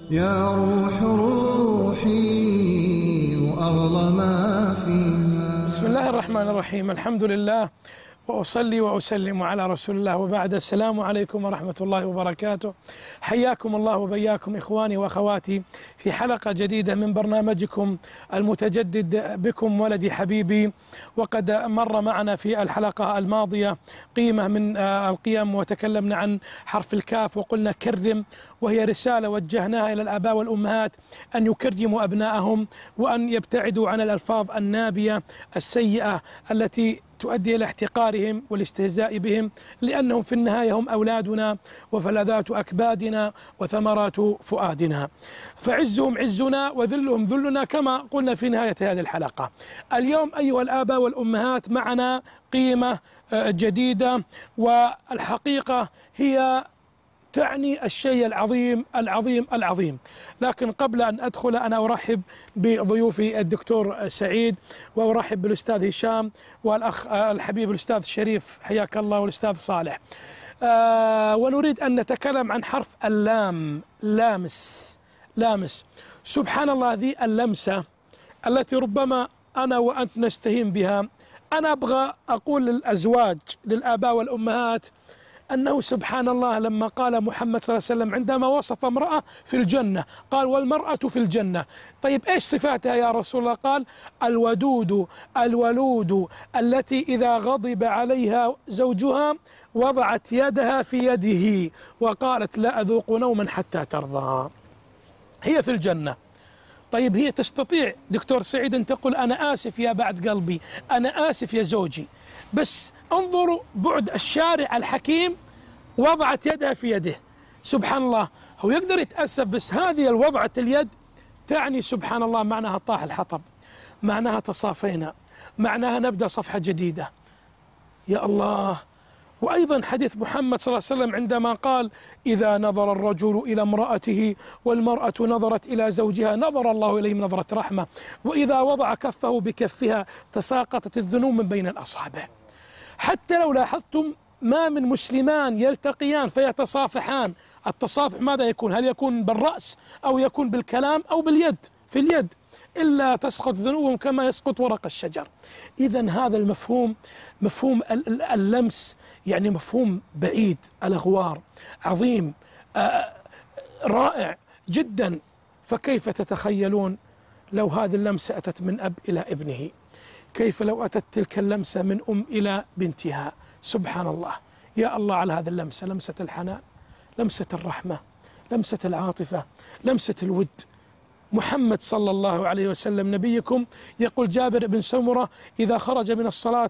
يا روح روحي وأغلى ما فيها. بسم الله الرحمن الرحيم. الحمد لله وأصلي وأسلم على رسول الله، وبعد. السلام عليكم ورحمة الله وبركاته. حياكم الله وبياكم إخواني وأخواتي في حلقة جديدة من برنامجكم المتجدد بكم ولدي حبيبي. وقد مر معنا في الحلقة الماضية قيمة من القيم، وتكلمنا عن حرف الكاف وقلنا كرم، وهي رسالة وجهناها إلى الآباء والأمهات أن يكرموا أبنائهم وأن يبتعدوا عن الألفاظ النابية السيئة التي تؤدي إلى احتقارهم والاستهزاء بهم، لأنهم في النهاية هم أولادنا وفلذات أكبادنا وثمرات فؤادنا، فعزهم عزنا وذلهم ذلنا كما قلنا في نهاية هذه الحلقة. اليوم أيها الآباء والأمهات معنا قيمة جديدة، والحقيقة هي تعني الشيء العظيم العظيم العظيم. لكن قبل أن أدخل أنا أرحب بضيوفي الدكتور سعيد، وأرحب بالأستاذ هشام، والأخ الحبيب الأستاذ شريف، حياك الله، والأستاذ صالح. ونريد أن نتكلم عن حرف اللام. لامس. سبحان الله، ذي اللمسة التي ربما أنا وأنت نستهين بها. أنا أبغى أقول للأزواج، للآباء والأمهات، أنه سبحان الله لما قال محمد صلى الله عليه وسلم عندما وصف امرأة في الجنة قال والمرأة في الجنة. طيب إيش صفاتها يا رسول الله؟ قال الودود الولود التي إذا غضب عليها زوجها وضعت يدها في يده وقالت لا أذوق نوما حتى ترضى. هي في الجنة. طيب هي تستطيع دكتور سعيد أن تقول أنا آسف يا بعد قلبي، أنا آسف يا زوجي، بس انظروا بعد الشارع الحكيم، وضعت يدها في يده. سبحان الله، هو يقدر يتأسف، بس هذه الوضعة اليد تعني سبحان الله معناها طاح الحطب، معناها تصافينا، معناها نبدأ صفحة جديدة. يا الله. وأيضا حديث محمد صلى الله عليه وسلم عندما قال إذا نظر الرجل إلى امرأته والمرأة نظرت إلى زوجها نظر الله إليهم نظرة رحمة، وإذا وضع كفه بكفها تساقطت الذنوب من بين الأصابع. حتى لو لاحظتم ما من مسلمان يلتقيان فيتصافحان، التصافح ماذا يكون؟ هل يكون بالرأس أو يكون بالكلام أو باليد؟ في اليد، إلا تسقط ذنوبهم كما يسقط ورق الشجر. إذن هذا المفهوم، مفهوم اللمس، يعني مفهوم بعيد الأغوار، عظيم، رائع جدا. فكيف تتخيلون لو هذه اللمسة أتت من أب إلى ابنه؟ كيف لو أتت تلك اللمسة من أم إلى بنتها؟ سبحان الله. يا الله على هذه اللمسة، لمسة الحنان، لمسة الرحمة، لمسة العاطفة، لمسة الود. محمد صلى الله عليه وسلم نبيكم يقول جابر بن سمرة إذا خرج من الصلاة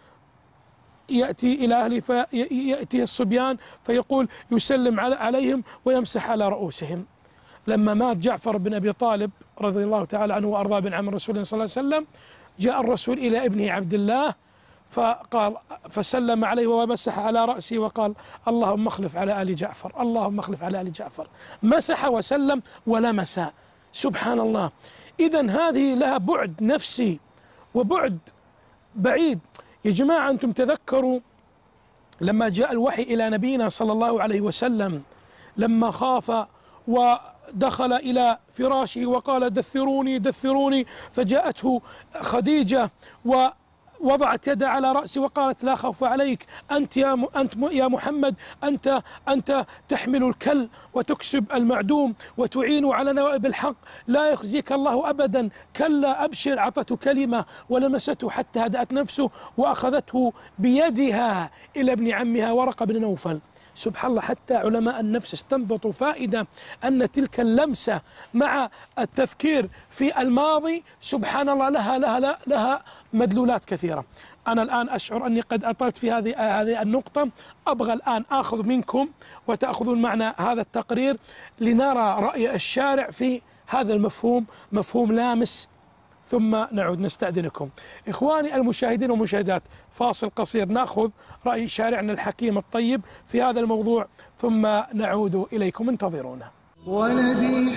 يأتي إلى أهله فيأتي الصبيان فيقول يسلم عليهم ويمسح على رؤوسهم. لما مات جعفر بن أبي طالب رضي الله تعالى عنه وأرضاه بن عم رسول صلى الله عليه وسلم، جاء الرسول إلى ابنه عبد الله فقال فسلم عليه ومسح على رأسه وقال اللهم اخلف على آل جعفر، اللهم اخلف على آل جعفر. مسح وسلم ولمس. سبحان الله. إذن هذه لها بعد نفسي وبعد بعيد. يا جماعة أنتم تذكروا لما جاء الوحي إلى نبينا صلى الله عليه وسلم، لما خاف ودخل إلى فراشه وقال دثروني دثروني، فجاءته خديجة ووضعت يدها على رأسه وقالت لا خوف عليك، أنت يا محمد أنت تحمل الكل وتكسب المعدوم وتعين على نوائب الحق، لا يخزيك الله أبدا، كلا أبشر. أعطته كلمة ولمسته حتى هدأت نفسه وأخذته بيدها إلى ابن عمها ورقة بن نوفل. سبحان الله، حتى علماء النفس استنبطوا فائدة أن تلك اللمسة مع التذكير في الماضي سبحان الله لها مدلولات كثيرة. أنا الآن أشعر أني قد أطلت في هذه النقطة. أبغى الآن آخذ منكم وتأخذون معنا هذا التقرير لنرى رأي الشارع في هذا المفهوم، مفهوم لامس، ثم نعود. نستأذنكم إخواني المشاهدين والمشاهدات، فاصل قصير نأخذ رأي شارعنا الحكيم الطيب في هذا الموضوع ثم نعود إليكم، انتظرونا. ولدي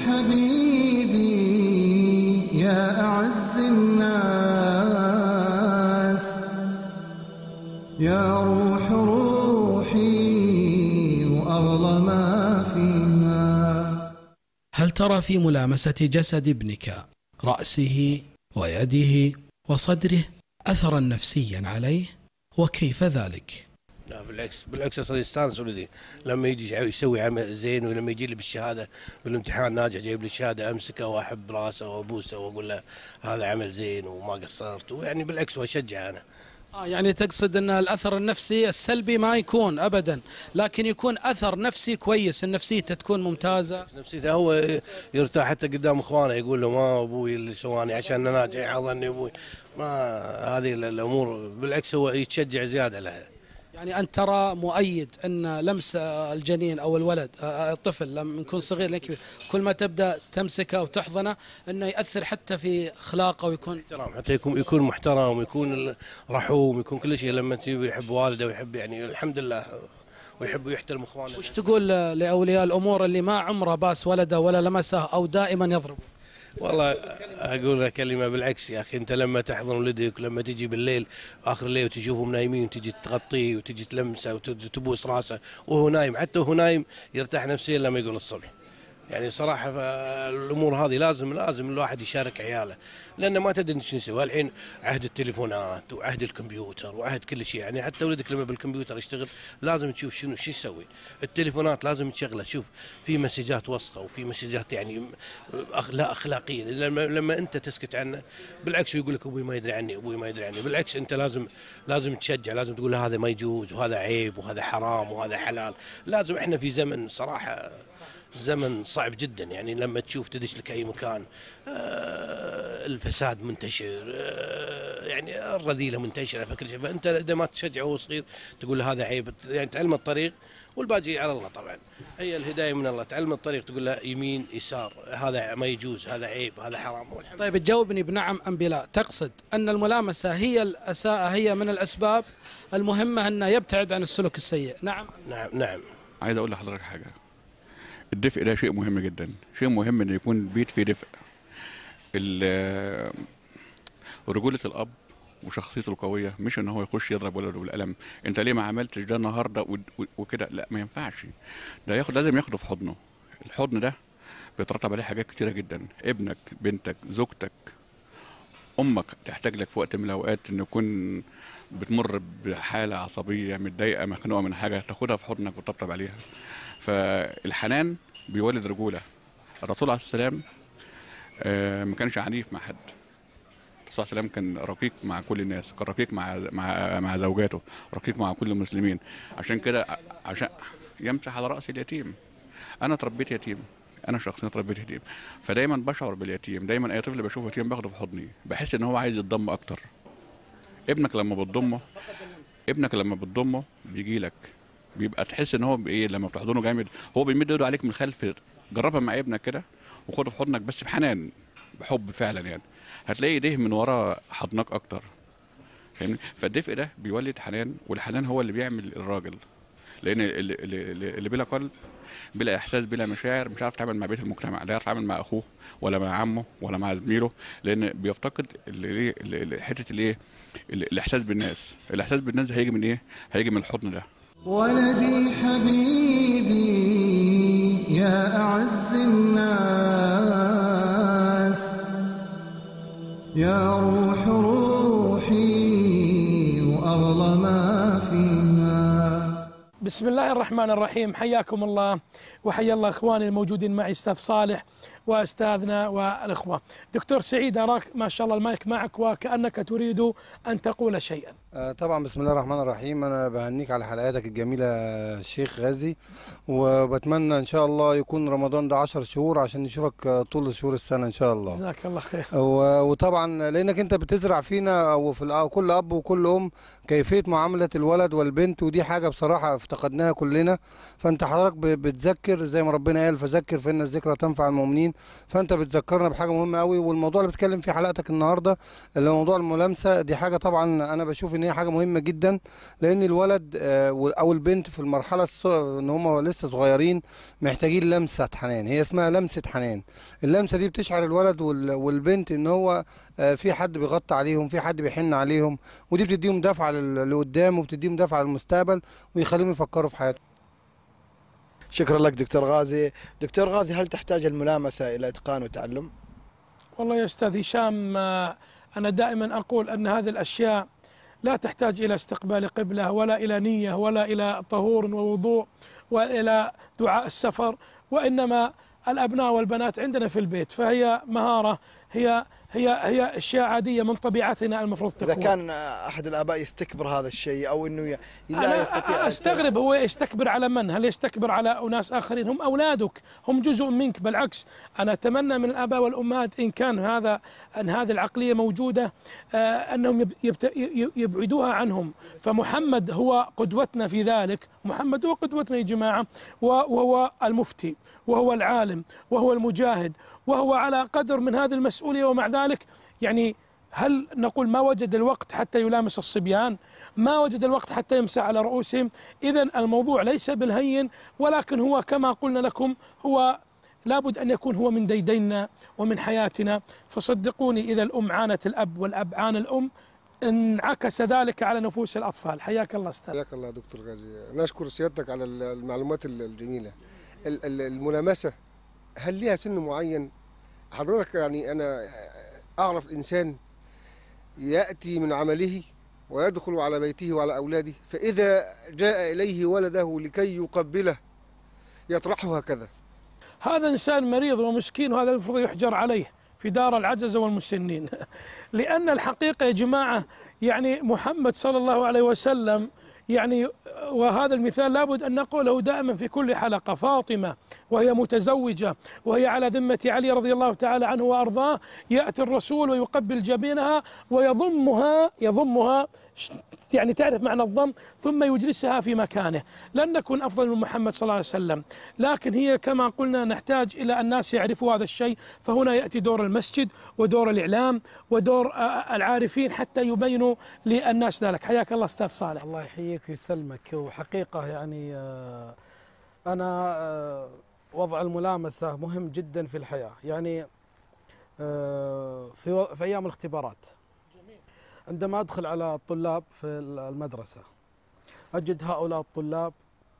حبيبي يا أعز الناس، يا روح روحي وأغلى ما فيها. هل ترى في ملامسة جسد ابنك رأسه ويده وصدره أثرا نفسيا عليه، وكيف ذلك؟ لا بالعكس اصلا يستانس ولدي لما يجي يسوي عمل زين، ولما يجي لي بالشهاده بالامتحان ناجح جايب لي الشهاده امسكه واحب راسه وابوسه واقول له هذا عمل زين وما قصرت، ويعني بالعكس واشجع انا. يعني تقصد ان الاثر النفسي السلبي ما يكون ابدا، لكن يكون اثر نفسي كويس، ان نفسيته تكون ممتازه. نفسيته هو يرتاح حتى قدام اخوانه، يقول له ما ابوي اللي سواني عشان ناجح يحضني ابوي، ما هذه الامور بالعكس هو يتشجع زياده لها. يعني أنت ترى مؤيد أن لمس الجنين أو الولد الطفل لما يكون صغير لين كبير كل ما تبدأ تمسكه وتحضنه أنه يأثر حتى في أخلاقه ويكون محترم، حتى يكون محترم ويكون رحوم، يكون كل شيء لما تجي يحب والده ويحب يعني الحمد لله ويحب ويحترم اخوانه. وش تقول لأولياء الأمور اللي ما عمره باس ولده ولا لمسه أو دائما يضربه؟ والله اقول لك كلمه بالعكس يا اخي، انت لما تحضن ولدك ولما تجي بالليل اخر الليل وتشوفهم نايمين وتجي تغطيه وتجي تلمسه وتبوس راسه وهو نايم، حتى وهو نايم يرتاح نفسيا لما يقول الصبح. يعني صراحه الامور هذه لازم الواحد يشارك عياله، لان ما تدري شو نسوي الحين. عهد التليفونات وعهد الكمبيوتر وعهد كل شيء، يعني حتى ولدك لما بالكمبيوتر يشتغل لازم تشوف شو يسوي. التليفونات لازم تشغله، شوف في مسجات وسخه وفي مسجات يعني لا اخلاقيه، لما انت تسكت عنه بالعكس يقول لك ابوي ما يدري عني، ابوي ما يدري عني. بالعكس انت لازم تشجع، لازم تقول له هذا ما يجوز وهذا عيب وهذا حرام وهذا حلال. لازم احنا في زمن صراحه زمن صعب جدا، يعني لما تشوف تدش لك اي مكان الفساد منتشر، يعني الرذيله منتشره فكل شيء، فانت اذا ما تشجعه وهو صغير تقول له هذا عيب، يعني تعلم الطريق والباقي على الله. طبعا هي الهدايه من الله، تعلم الطريق تقول له يمين يسار، هذا ما يجوز، هذا عيب، هذا حرام. طيب تجاوبني بنعم ام بلا. تقصد ان الملامسه هي الاساءه، هي من الاسباب المهمه انه يبتعد عن السلوك السيء؟ نعم نعم. عايز اقول لحضرتك حاجه، الدفء ده شيء مهم جدا، شيء مهم ان يكون بيت فيه دفء. رجولة الاب وشخصيته القويه مش ان هو يخش يضرب ولده بالقلم، انت ليه ما عملتش ده النهارده وكده، لا ما ينفعش. ده لازم ياخده في حضنه. الحضن ده بيترتب عليه حاجات كتيره جدا، ابنك، بنتك، زوجتك، امك تحتاج لك في وقت من الاوقات ان يكون بتمر بحاله عصبيه متضايقه مخنوقه من حاجه، تاخدها في حضنك وتطبطب عليها. فالحنان بيولد رجوله. الرسول عليه السلام ما كانش عنيف مع حد. الرسول عليه السلام كان رقيق مع كل الناس، كان رقيق مع زوجاته، رقيق مع كل المسلمين. عشان كده عشان يمسح على راس اليتيم. انا تربيت يتيم، انا شخصيا تربيت يتيم، فدايما بشعر باليتيم. دايما اي طفل بشوفه يتيم باخده في حضني، بحس ان هو عايز يتضم اكتر. ابنك لما بتضمه بيجي لك، بيبقى تحس ان هو بايه لما بتحضنه جامد، هو بيمد ايده عليك من خلف. جربها مع ابنك كده وخده في حضنك بس بحنان، بحب فعلا، يعني هتلاقي ايديه من ورا حضنك اكتر، فاهمني؟ فالدفء ده بيولد حنان، والحنان هو اللي بيعمل الراجل، لان اللي بلا قلب بلا احساس بلا مشاعر مش عارف يتعامل مع بيت المجتمع، لا يعرف يتعامل مع اخوه ولا مع عمه ولا مع زميله، لان بيفتقد حته الايه، الاحساس بالناس. الاحساس بالناس هيجي من ايه؟ هيجي من الحضن ده. ولدي حبيبي يا أعز الناس، يا روح روحي وأغلى ما فيها. بسم الله الرحمن الرحيم. حياكم الله وحيا الله اخواني الموجودين معي، استاذ صالح واستاذنا والاخوه. دكتور سعيد اراك ما شاء الله المايك معك وكانك تريد ان تقول شيئا. طبعا بسم الله الرحمن الرحيم. انا بهنيك على حلقاتك الجميله الشيخ غازي، وبتمنى ان شاء الله يكون رمضان ده 10 شهور عشان نشوفك طول شهور السنه ان شاء الله. جزاك الله خير. وطبعا لانك انت بتزرع فينا وفي كل اب وكل ام كيفيه معامله الولد والبنت، ودي حاجه بصراحه افتقدناها كلنا. فانت حضرتك بتذكر زي ما ربنا قال فذكر فان الذكرى تنفع المؤمنين، فانت بتذكرنا بحاجه مهمه قوي. والموضوع اللي بتكلم فيه حلقتك النهارده اللي هو موضوع الملامسه، دي حاجه طبعا انا بشوف ان هي حاجه مهمه جدا، لان الولد او البنت في المرحله ان هم لسه صغيرين محتاجين لمسه حنان، هي اسمها لمسه حنان. اللمسه دي بتشعر الولد والبنت ان هو في حد بيغطي عليهم، في حد بيحن عليهم، ودي بتديهم دفعه لقدام وبتديهم دفعه للمستقبل ويخليهم يفكروا في حياتهم. شكرا لك دكتور غازي. دكتور غازي، هل تحتاج الملامسة إلى إتقان وتعلم؟ والله يا أستاذ هشام، أنا دائما أقول أن هذه الأشياء لا تحتاج إلى استقبال قبلة ولا إلى نية ولا إلى طهور ووضوء وإلى دعاء السفر، وإنما الأبناء والبنات عندنا في البيت، فهي مهارة، هي أشياء عادية من طبيعتنا المفروض تكون. إذا كان أحد الآباء يستكبر هذا الشيء أو أنه لا يستطيع، أستغرب، هو يستكبر على من؟ هل يستكبر على أناس آخرين؟ هم أولادك، هم جزء منك. بالعكس، أنا أتمنى من الآباء والأمهات إن كان هذه العقلية موجودة أنهم يبعدوها عنهم. فمحمد هو قدوتنا في ذلك، محمد هو قدوتنا يا جماعة، وهو المفتي وهو العالم وهو المجاهد وهو على قدر من هذه المسؤولية. ومع ذلك يعني هل نقول ما وجد الوقت حتى يلامس الصبيان؟ ما وجد الوقت حتى يمسح على رؤوسهم؟ إذن الموضوع ليس بالهين، ولكن هو كما قلنا لكم، هو لابد أن يكون هو من ديدننا ومن حياتنا. فصدقوني إذا الأم عانت الأب والأب عان الأم انعكس ذلك على نفوس الأطفال. حياك الله أستاذ. حياك الله دكتور غازي، نشكر سيادتك على المعلومات الجميلة. الملامسة هل ليها سن معين حضرتك؟ يعني أنا أعرف إنسان يأتي من عمله ويدخل على بيته وعلى أولاده، فإذا جاء إليه ولده لكي يقبله يطرحه هكذا. هذا إنسان مريض ومسكين، وهذا المفروض يحجر عليه في دار العجزة والمسنين. لأن الحقيقة يا جماعة يعني محمد صلى الله عليه وسلم، يعني وهذا المثال لابد أن نقوله دائما في كل حلقة، فاطمة وهي متزوجة وهي على ذمة علي رضي الله تعالى عنه وأرضاه، يأتي الرسول ويقبل جبينها ويضمها يعني تعرف معنى الضم، ثم يجلسها في مكانه. لن نكون أفضل من محمد صلى الله عليه وسلم، لكن هي كما قلنا نحتاج إلى الناس يعرفوا هذا الشيء. فهنا يأتي دور المسجد ودور الإعلام ودور العارفين حتى يبينوا للناس ذلك. حياك الله أستاذ صالح. الله يحييك ويسلمك. وحقيقة يعني أنا وضع الملامسة مهم جدا في الحياة. يعني في أيام الاختبارات عندما أدخل على الطلاب في المدرسة أجد هؤلاء الطلاب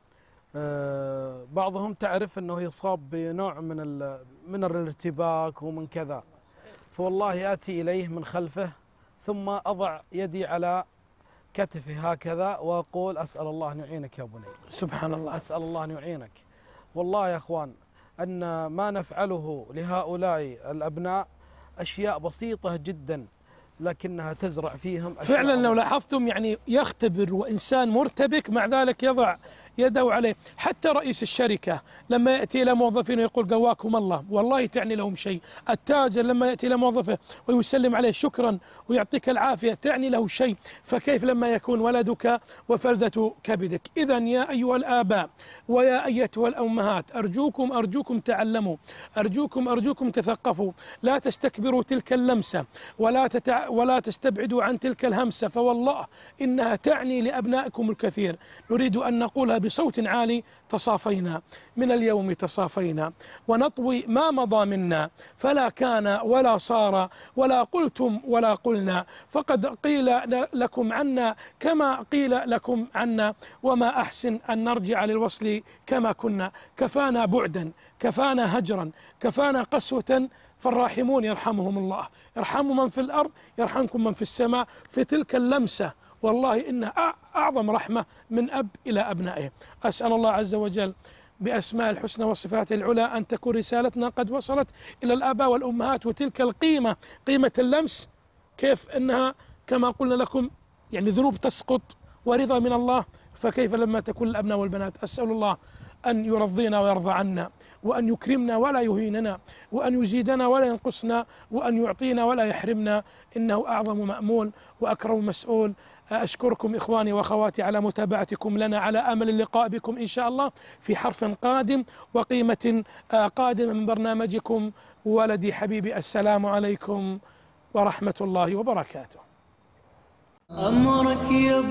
بعضهم تعرف أنه يصاب بنوع من الارتباك ومن كذا، فوالله آتي إليه من خلفه ثم أضع يدي على كتفه هكذا وأقول أسأل الله أن يعينك يا بني. سبحان الله، أسأل الله أن يعينك. والله يا أخوان أن ما نفعله لهؤلاء الأبناء أشياء بسيطة جدا، لكنها تزرع فيهم فعلا. لو لاحظتم يعني يختبر وإنسان مرتبك، مع ذلك يضع يده عليه. حتى رئيس الشركة لما يأتي إلى موظفين ويقول قواكم الله، والله تعني لهم شيء. التاجر لما يأتي إلى موظفه ويسلم عليه شكرا ويعطيك العافية تعني له شيء، فكيف لما يكون ولدك وفلذة كبدك؟ إذا يا أيها الآباء ويا أيتها الأمهات، أرجوكم تعلموا، أرجوكم تثقفوا، لا تستكبروا تلك اللمسة ولا تستبعدوا عن تلك الهمسة، فوالله إنها تعني لأبنائكم الكثير. نريد أن نقولها بصوت عالي: تصافينا، من اليوم تصافينا، ونطوي ما مضى منا، فلا كان ولا صار ولا قلتم ولا قلنا، فقد قيل لكم عنا كما قيل لكم عنا، وما أحسن أن نرجع للوصل كما كنا. كفانا بعدا، كفانا هجرا، كفانا قسوة، فالراحمون يرحمهم الله، يرحم من في الأرض يرحمكم من في السماء. في تلك اللمسة والله إنها أعظم رحمة من أب إلى أبنائه. أسأل الله عز وجل بأسماء الحسنى وصفاته العلى أن تكون رسالتنا قد وصلت إلى الآباء والأمهات. وتلك القيمة، قيمة اللمس، كيف أنها كما قلنا لكم يعني ذنوب تسقط ورضا من الله، فكيف لما تكون الأبناء والبنات. أسأل الله أن يرضينا ويرضى عنا، وأن يكرمنا ولا يهيننا، وأن يزيدنا ولا ينقصنا، وأن يعطينا ولا يحرمنا، إنه أعظم مأمول وأكرم مسؤول. أشكركم إخواني وأخواتي على متابعتكم لنا، على أمل اللقاء بكم إن شاء الله في حرف قادم وقيمة قادمة من برنامجكم ولدي حبيبي. السلام عليكم ورحمة الله وبركاته. أمرك يا